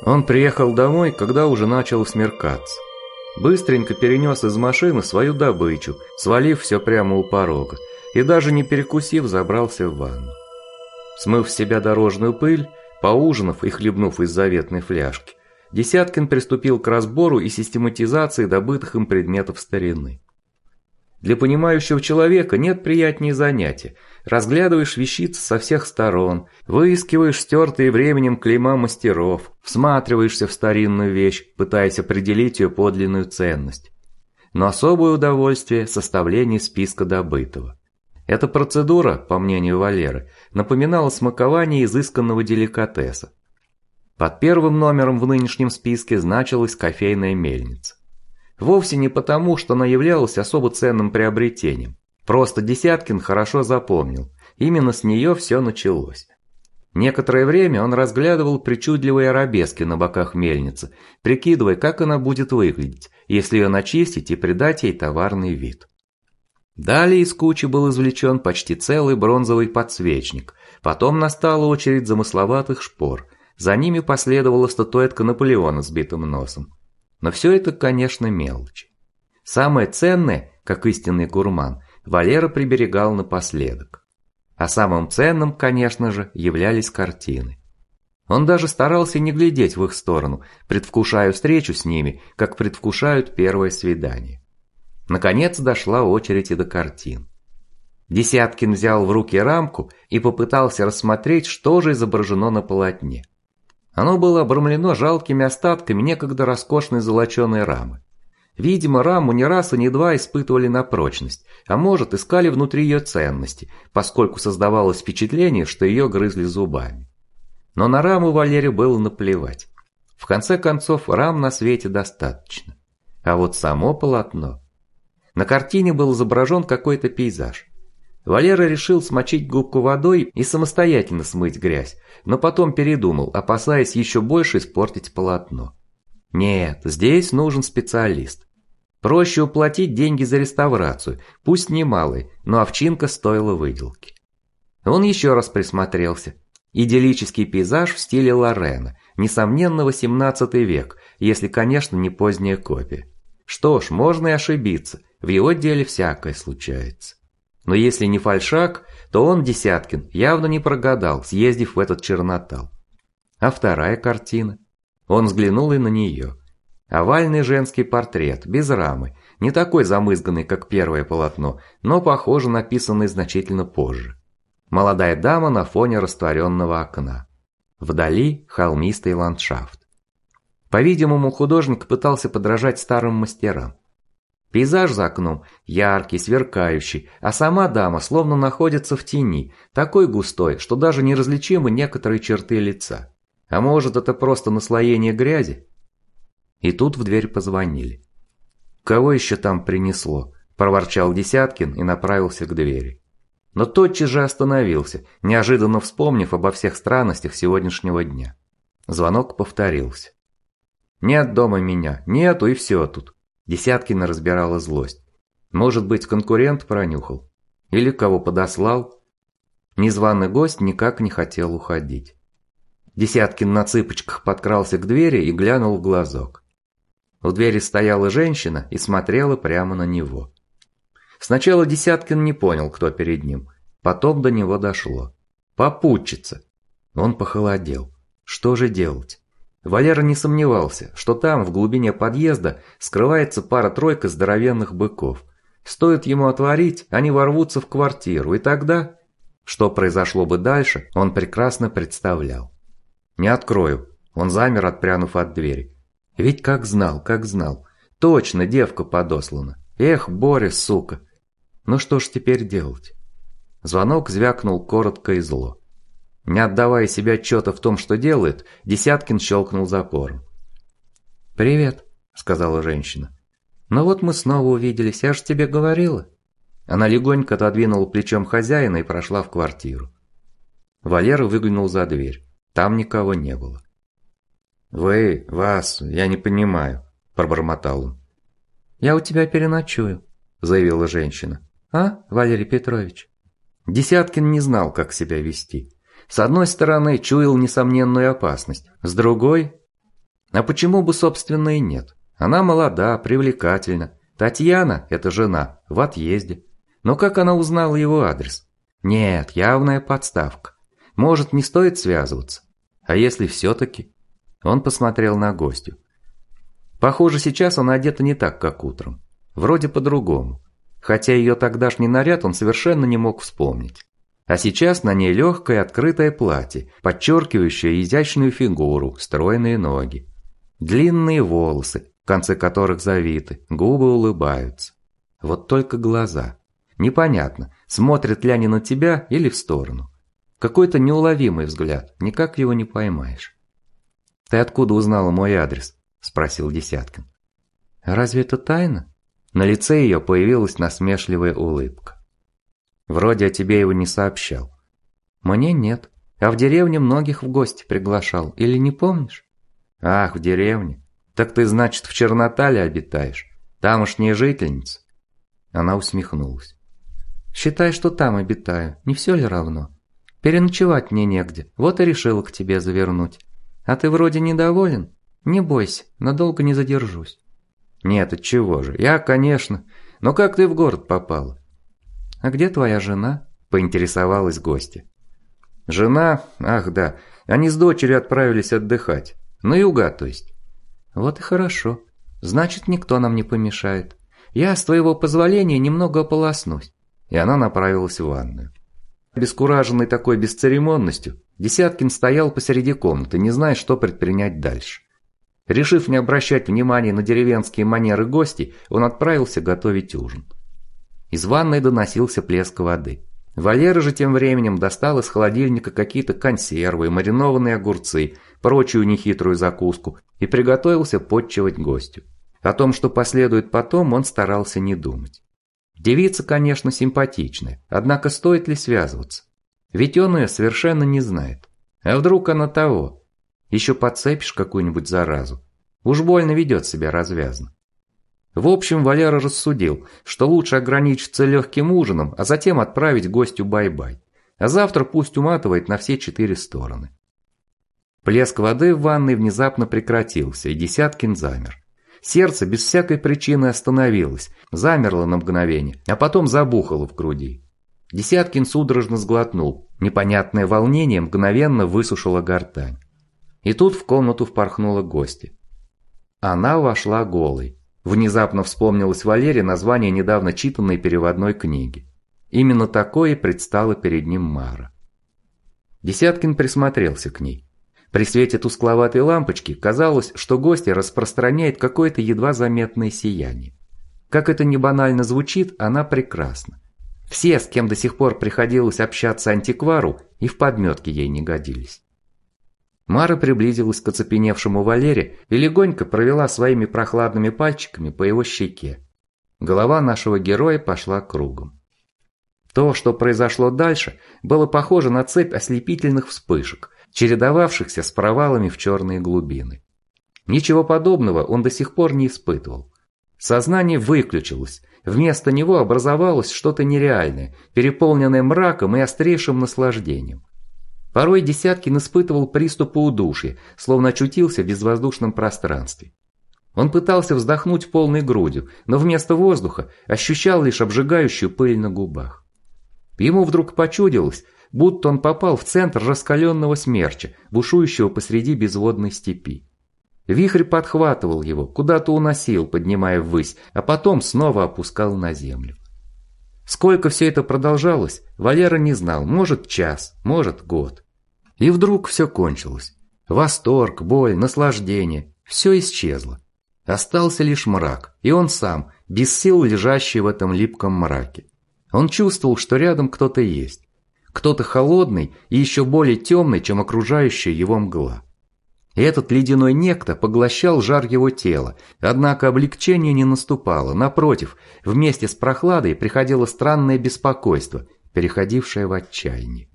Он приехал домой, когда уже начало смеркаться. Быстренько перенес из машины свою добычу, свалив все прямо у порога, и даже не перекусив, забрался в ванну. Смыв с себя дорожную пыль, поужинав и хлебнув из заветной фляжки, Десяткин приступил к разбору и систематизации добытых им предметов старины. Для понимающего человека нет приятнее занятия. Разглядываешь вещицы со всех сторон, выискиваешь стертые временем клейма мастеров, всматриваешься в старинную вещь, пытаясь определить ее подлинную ценность. Но особое удовольствие – составление списка добытого. Эта процедура, по мнению Валеры, напоминала смакование изысканного деликатеса. Под первым номером в нынешнем списке значилась кофейная мельница. Вовсе не потому, что она являлась особо ценным приобретением. Просто Десяткин хорошо запомнил, именно с нее все началось. Некоторое время он разглядывал причудливые арабески на боках мельницы, прикидывая, как она будет выглядеть, если ее начистить и придать ей товарный вид. Далее из кучи был извлечен почти целый бронзовый подсвечник, потом настала очередь замысловатых шпор, за ними последовала статуэтка Наполеона с битым носом. Но все это, конечно, мелочи. Самое ценное, как истинный гурман, Валера приберегал напоследок. А самым ценным, конечно же, являлись картины. Он даже старался не глядеть в их сторону, предвкушая встречу с ними, как предвкушают первое свидание. Наконец дошла очередь и до картин. Десяткин взял в руки рамку и попытался рассмотреть, что же изображено на полотне. Оно было обрамлено жалкими остатками некогда роскошной золоченой рамы. Видимо, раму не раз и не два испытывали на прочность, а может, искали внутри ее ценности, поскольку создавалось впечатление, что ее грызли зубами. Но на раму Валере было наплевать. В конце концов, рам на свете достаточно. А вот само полотно... На картине был изображен какой-то пейзаж. Валера решил смочить губку водой и самостоятельно смыть грязь, но потом передумал, опасаясь еще больше испортить полотно. Нет, здесь нужен специалист. Проще уплатить деньги за реставрацию, пусть немалые, но овчинка стоила выделки. Он еще раз присмотрелся. Идиллический пейзаж в стиле Лорена, несомненно 18 век, если, конечно, не поздняя копия. Что ж, можно и ошибиться, в его деле всякое случается. Но если не фальшак, то он, Десяткин, явно не прогадал, съездив в этот чернотал. А вторая картина? Он взглянул и на нее. Овальный женский портрет, без рамы, не такой замызганный, как первое полотно, но, похоже, написанный значительно позже. Молодая дама на фоне растворенного окна. Вдали холмистый ландшафт. По-видимому, художник пытался подражать старым мастерам. Пейзаж за окном яркий, сверкающий, а сама дама словно находится в тени, такой густой, что даже неразличимы некоторые черты лица. А может, это просто наслоение грязи? И тут в дверь позвонили. «Кого еще там принесло?» – проворчал Десяткин и направился к двери. Но тотчас же остановился, неожиданно вспомнив обо всех странностях сегодняшнего дня. Звонок повторился. «Нет дома меня, нету и все тут». Десяткина разбирала злость. Может быть, конкурент пронюхал? Или кого подослал? Незваный гость никак не хотел уходить. Десяткин на цыпочках подкрался к двери и глянул в глазок. У двери стояла женщина и смотрела прямо на него. Сначала Десяткин не понял, кто перед ним. Потом до него дошло. Попутчица. Он похолодел. Что же делать? Валера не сомневался, что там, в глубине подъезда, скрывается пара-тройка здоровенных быков. Стоит ему отворить, они ворвутся в квартиру, и тогда... Что произошло бы дальше, он прекрасно представлял. «Не открою», – он замер, отпрянув от двери. Ведь как знал. Точно девка подослана. Эх, Боря, сука. Ну что ж теперь делать? Звонок звякнул коротко и зло. Не отдавая себе отчета в том, что делает, Десяткин щелкнул запором. «Привет», — сказала женщина. «Ну вот мы снова увиделись, я же тебе говорила». Она легонько отодвинула плечом хозяина и прошла в квартиру. Валера выглянул за дверь. Там никого не было. Я не понимаю», – пробормотал он. «Я у тебя переночую», – заявила женщина. «А, Валерий Петрович?» Десяткин не знал, как себя вести. С одной стороны, чуял несомненную опасность, с другой... А почему бы, собственно, и нет? Она молода, привлекательна. Татьяна, это жена, в отъезде. Но как она узнала его адрес? Нет, явная подставка. Может, не стоит связываться? А если все-таки? Он посмотрел на гостью. Похоже, сейчас она одета не так, как утром. Вроде по-другому. Хотя ее тогдашний наряд он совершенно не мог вспомнить. А сейчас на ней легкое открытое платье, подчеркивающее изящную фигуру, стройные ноги. Длинные волосы, в конце которых завиты, губы улыбаются. Вот только глаза. Непонятно, смотрят ли они на тебя или в сторону. Какой-то неуловимый взгляд, никак его не поймаешь. «Ты откуда узнала мой адрес?» – спросил Десяткин. «Разве это тайна?» На лице ее появилась насмешливая улыбка. «Вроде о тебе его не сообщал». «Мне нет, а в деревне многих в гости приглашал, или не помнишь?» «Ах, в деревне. Так ты, значит, в Чернотале обитаешь? Тамошняя жительница?» Она усмехнулась. «Считай, что там обитаю, не все ли равно? Переночевать мне негде, вот и решила к тебе завернуть. А ты вроде недоволен? Не бойся, надолго не задержусь». «Нет, отчего же, я, конечно. Но как ты в город попала?» «А где твоя жена?» – поинтересовалась гостья. «Жена? Ах да, они с дочерью отправились отдыхать. На юга, то есть». «Вот и хорошо. Значит, никто нам не помешает. Я, с твоего позволения, немного ополоснусь». И она направилась в ванную. Обескураженный такой бесцеремонностью, Десяткин стоял посреди комнаты, не зная, что предпринять дальше. Решив не обращать внимания на деревенские манеры гостей, он отправился готовить ужин. Из ванной доносился плеск воды. Валера же тем временем достал из холодильника какие-то консервы, маринованные огурцы, прочую нехитрую закуску и приготовился подчивать гостю. О том, что последует потом, он старался не думать. Девица, конечно, симпатичная, однако стоит ли связываться? Ведь он ее совершенно не знает. А вдруг она того? Еще подцепишь какую-нибудь заразу. Уж больно ведет себя развязно. В общем, Валера рассудил, что лучше ограничиться легким ужином, а затем отправить гостю бай-бай. А завтра пусть уматывает на все 4 стороны. Плеск воды в ванной внезапно прекратился, и Десяткин замер. Сердце без всякой причины остановилось, замерло на мгновение, а потом забухало в груди. Десяткин судорожно сглотнул, непонятное волнение мгновенно высушило гортань. И тут в комнату впорхнула гостья. Она вошла голой. Внезапно вспомнилось Валере название недавно читанной переводной книги. Именно такое и предстало перед ним Мара. Десяткин присмотрелся к ней. При свете тускловатой лампочки казалось, что гостья распространяет какое-то едва заметное сияние. Как это ни банально звучит, она прекрасна. Все, с кем до сих пор приходилось общаться антиквару, и в подметке ей не годились. Мара приблизилась к оцепеневшему Валере и легонько провела своими прохладными пальчиками по его щеке. Голова нашего героя пошла кругом. То, что произошло дальше, было похоже на цепь ослепительных вспышек, чередовавшихся с провалами в черные глубины. Ничего подобного он до сих пор не испытывал. Сознание выключилось, вместо него образовалось что-то нереальное, переполненное мраком и острейшим наслаждением. Порой Десяткин испытывал приступы удушья, словно очутился в безвоздушном пространстве. Он пытался вздохнуть полной грудью, но вместо воздуха ощущал лишь обжигающую пыль на губах. Ему вдруг почудилось, будто он попал в центр раскаленного смерча, бушующего посреди безводной степи. Вихрь подхватывал его, куда-то уносил, поднимая ввысь, а потом снова опускал на землю. Сколько все это продолжалось, Валера не знал, может час, может год. И вдруг все кончилось. Восторг, боль, наслаждение – все исчезло. Остался лишь мрак, и он сам, без сил лежащий в этом липком мраке. Он чувствовал, что рядом кто-то есть. Кто-то холодный и еще более темный, чем окружающая его мгла. И этот ледяной некто поглощал жар его тела, однако облегчение не наступало, напротив, вместе с прохладой приходило странное беспокойство, переходившее в отчаяние.